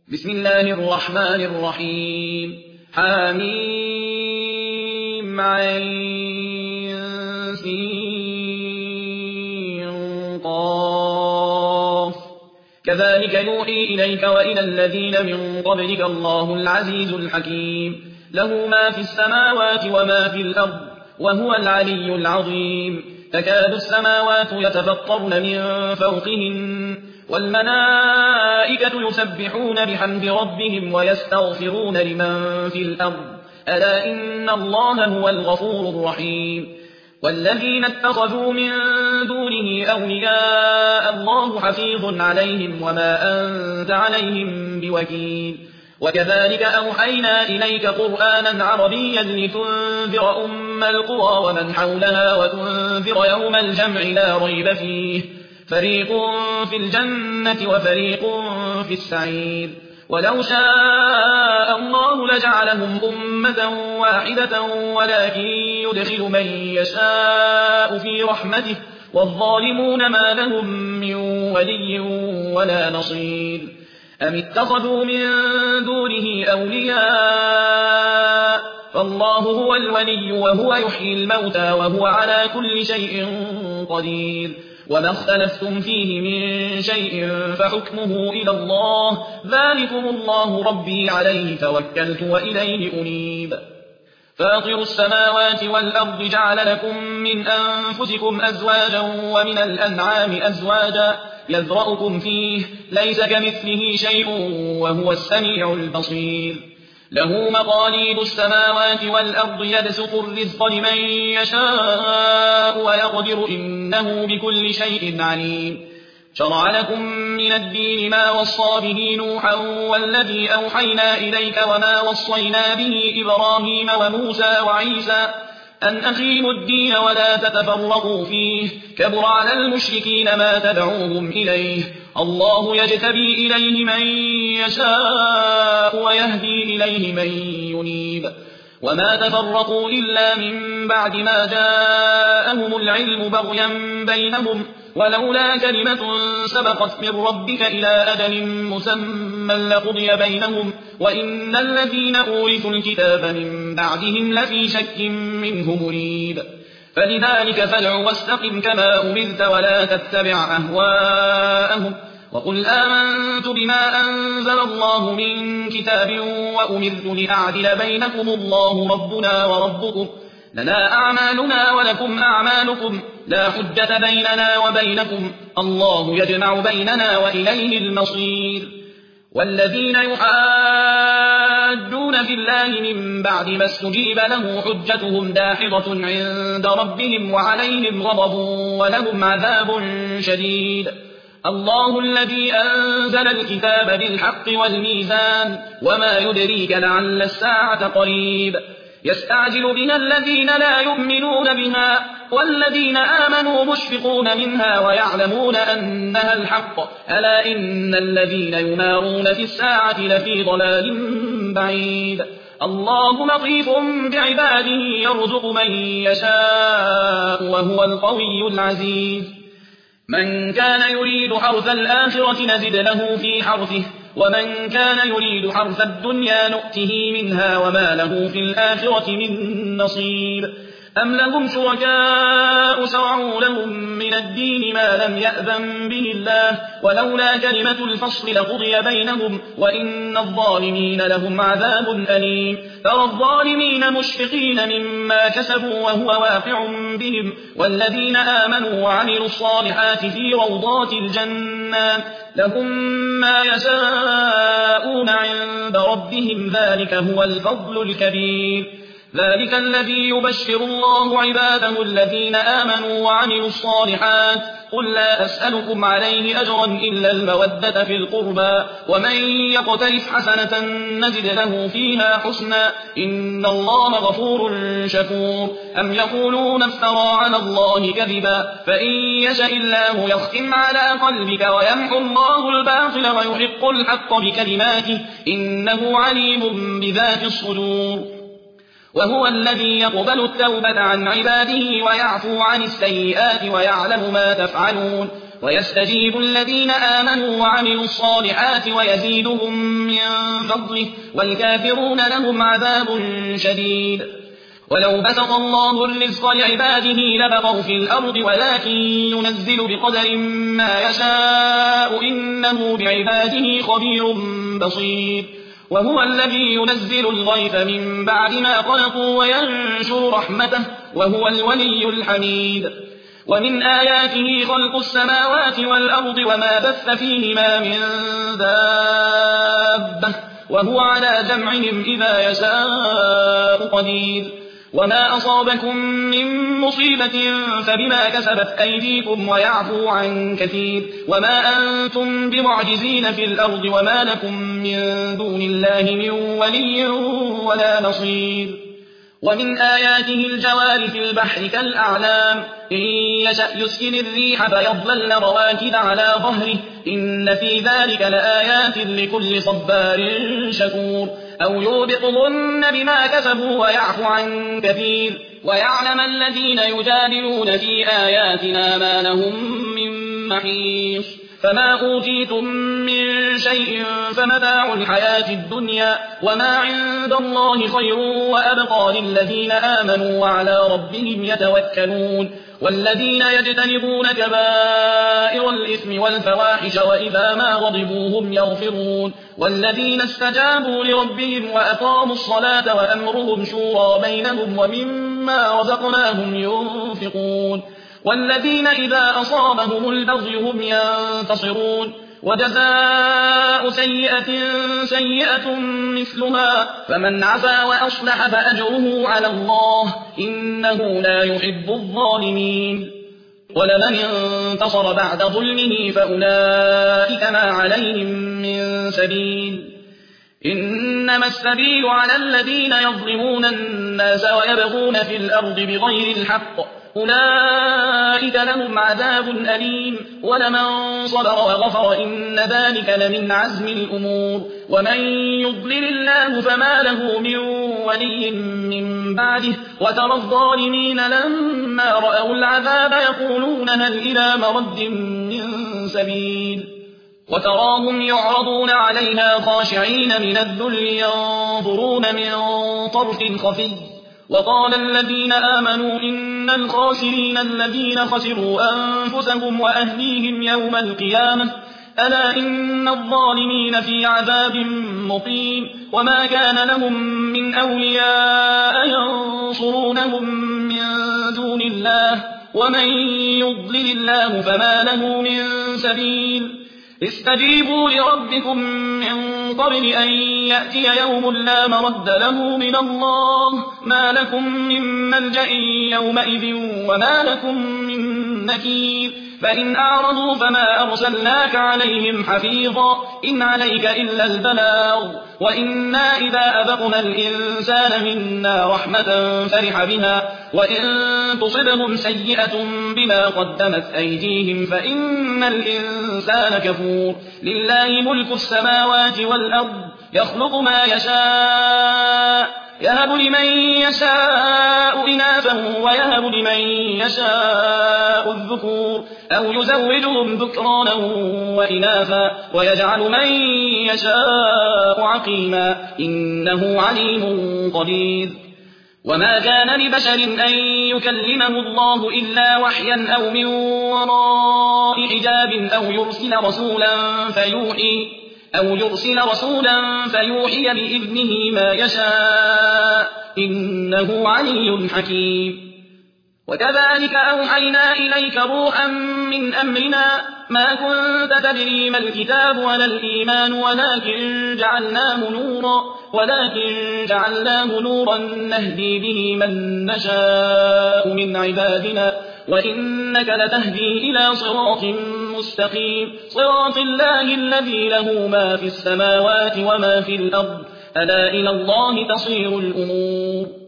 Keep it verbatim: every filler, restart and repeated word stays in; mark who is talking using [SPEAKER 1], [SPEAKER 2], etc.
[SPEAKER 1] بسم الله الرحمن الرحيم حميم عين سين قاف كذلك يوحي إليك وإلى الذين من قبلك الله العزيز الحكيم له ما في السماوات وما في الأرض وهو العلي العظيم تكاد السماوات يتفطرن من فوقهن والملائكة يسبحون بحمد ربهم ويستغفرون لمن في الأرض ألا إن الله هو الغفور الرحيم والذين اتخذوا من دونه أولياء الله حفيظ عليهم وما أنت عليهم بوكيل وكذلك أوحينا إليك قرآنا عربيا لتنذر أم القرى ومن حولها وتنذر يوم الجمع لا ريب فيه فريق في الجنة وفريق في السعير ولو شاء الله لجعلهم أمة واحدة ولكن يدخل من يشاء في رحمته والظالمون ما لهم من ولي ولا نصير أم اتخذوا من دونه أولياء فالله هو الولي وهو يحيي الموتى وهو على كل شيء قدير وما اختلفتم فيه من شيء فحكمه إلى الله ذلكم الله ربي عليه توكلت وإليه أنيب فاطر السماوات والأرض جعل لكم من أنفسكم أزواجا ومن الأنعام أزواجا يذرأكم فيه ليس كمثله شيء وهو السميع البصير له مقاليد السماوات والأرض يبسط الرزق لمن يشاء ويقدر إنه بكل شيء عليم شرع لكم من الدين ما وصى به نوحا والذي أوحينا إليك وما وصينا به إبراهيم وموسى وعيسى أن أقيموا الدين ولا تتفرقوا فيه كبر على المشركين ما تدعوهم إليه الله يجتبي إليه من يشاء ويهدي إليه من ينيب وما تفرقوا إلا من بعد ما جاءهم العلم بغيا بينهم ولولا كلمة سبقت من ربك إلى أجل مسمى لقضي بينهم وإن الذين أورثوا الكتاب من بعدهم لفي شك منه مريب فلذلك فادع واستقم كما أمرت ولا تتبع أهواءهم وقل آمنت بما أنزل الله من كتاب وأمرت لأعدل بينكم الله ربنا وربكم لنا أعمالنا ولكم أعمالكم لا حجة بيننا وبينكم الله يجمع بيننا وإليه المصير والذين يحاجون في الله من بعد ما استجيب له حجتهم داحضة عند ربهم وعليهم غضب ولهم عذاب شديد الله الذي أنزل الكتاب بالحق والميزان وما يدريك لعل الساعة قريب يستعجل بها الذين لا يؤمنون بها والذين آمنوا مشفقون منها ويعلمون أنها الحق ألا إن الذين يمارون في الساعة لفي ضلال بعيد الله لطيف بعباده يرزق من يشاء وهو القوي العزيز من كان يريد حرث الآخرة نزد له في حرثه ومن كان يريد حرث الدنيا نؤته منها وما له في الآخرة من نصيب أم لهم شركاء شرعوا لهم من الدين ما لم يأذن به الله ولولا كلمة الفصل لقضي بينهم وإن الظالمين لهم عذاب أليم ترى الظالمين مشفقين مما كسبوا وهو واقع بهم والذين آمنوا وعملوا الصالحات في روضات الجنات لهم ما يشاءون عند ربهم ذلك هو الفضل الكبير ذلك الذي يبشر الله عباده الذين آمنوا وعملوا الصالحات قل لا أسألكم عليه أجرا إلا المودة في القربى ومن يقترف حسنة نزد له فيها حسنا إن الله غفور شكور أم يقولون افترى على الله كذبا فإن يشاء الله يختم على قلبك ويمحو الله الباطل ويحق الحق بكلماته إنه عليم بذات الصدور وهو الذي يقبل التوبة عن عباده ويعفو عن السيئات ويعلم ما تفعلون ويستجيب الذين آمنوا وعملوا الصالحات ويزيدهم من فضله والكافرون لهم عذاب شديد. ولو بسط الله الرزق لعباده لبغوا في الأرض ولكن ينزل بقدر ما يشاء إنه بعباده خبير بصير. وهو الذي ينزل الغيث من بعد ما قنطوا وينشر رحمته وهو الولي الحميد. ومن آياته خلق السماوات والأرض وما بث فيهما من دابة وهو على جمعهم إذا يشاء قدير. وما أصابكم من مصيبة فبما كسبت أيديكم ويعفو عن كثير. وما أنتم بمعجزين في الأرض وما لكم من دون الله من ولي ولا نصير. ومن آياته الجوار في البحر كالأعلام إن يشأ يسكن الريح فيظللن رواكد على ظهره إن في ذلك لآيات لكل صبار شكور. أو يوبقهن بما كسبوا ويعفو عن كثير. ويعلم الذين يجادلون في آياتنا ما لهم من محيص. فما أوتيتم من شيء فمتاع الحياة الدنيا وما عند الله خير وأبقى للذين آمنوا وعلى ربهم يتوكلون. والذين يجتنبون كبائر الإثم والفواحش وإذا ما غضبوا هم يغفرون. والذين استجابوا لربهم وأقاموا الصلاة وأمرهم شورى بينهم ومما رزقناهم ينفقون. والذين إذا أصابهم البغي هم ينتصرون. وجزاء سيئة سيئة مثلها فمن عفا وأصلح فأجره على الله إنه لا يحب الظالمين. ولمن انتصر بعد ظلمه فأولئك ما عليهم من سبيل. إنما السبيل على الذين يظلمون الناس ويبغون في الأرض بغير الحق أولئك لهم عذاب أليم. ولمن صبر وغفر إن ذلك لمن عزم الأمور. ومن يضلل الله فما له من ولي من بعده وترى الظالمين لما رأوا العذاب يقولون هل إلى مرد من سبيل. وتراهم يعرضون عليها خاشعين من الذل ينظرون من طرف خفي. وقال الذين آمنوا إن الخاسرين الذين خسروا أنفسهم وأهليهم يوم القيامة ألا إن الظالمين في عذاب مقيم. وما كان لهم من أولياء ينصرونهم من دون الله ومن يضلل الله فما له من سبيل. استجيبوا لربكم من قبل أن يأتي يوم لا مرد له من الله ما لكم من ملجأ يومئذ وما لكم من نكير. فإن أعرضوا فما أرسلناك عليهم حفيظا إن عليك إلا البلاغ. وإنا إذا أذقنا الإنسان منا رحمة فرح بها وإن تصبهم سيئة بما قدمت أيديهم فإن الإنسان كفور. لله ملك السماوات والأرض يخلق ما يشاء يهب لمن يشاء إناثا ويهب لمن يشاء الذكور أو يزوجهم ذكرانا وإناثا ويجعل من يشاء عقيما إنه عليم قدير. وما كان لبشر أن يكلمه الله إلا وحيا أو من وراء حجاب أو يرسل رسولا فيوحي أو يرسل رسولا فيوحي بإذنه ما يشاء إنه علي حكيم. وكذلك أوحينا إليك روحا من أمرنا ما كنت تدري ما الكتاب ولا الإيمان ولكن جعلناه نورا ولكن جعلناه نورا نهدي به من نشاء من عبادنا وإنك لتهدي إلى صراط مستقيم صراط الله الذي له ما في السماوات وما في الأرض ألا إلى الله تصير الأمور.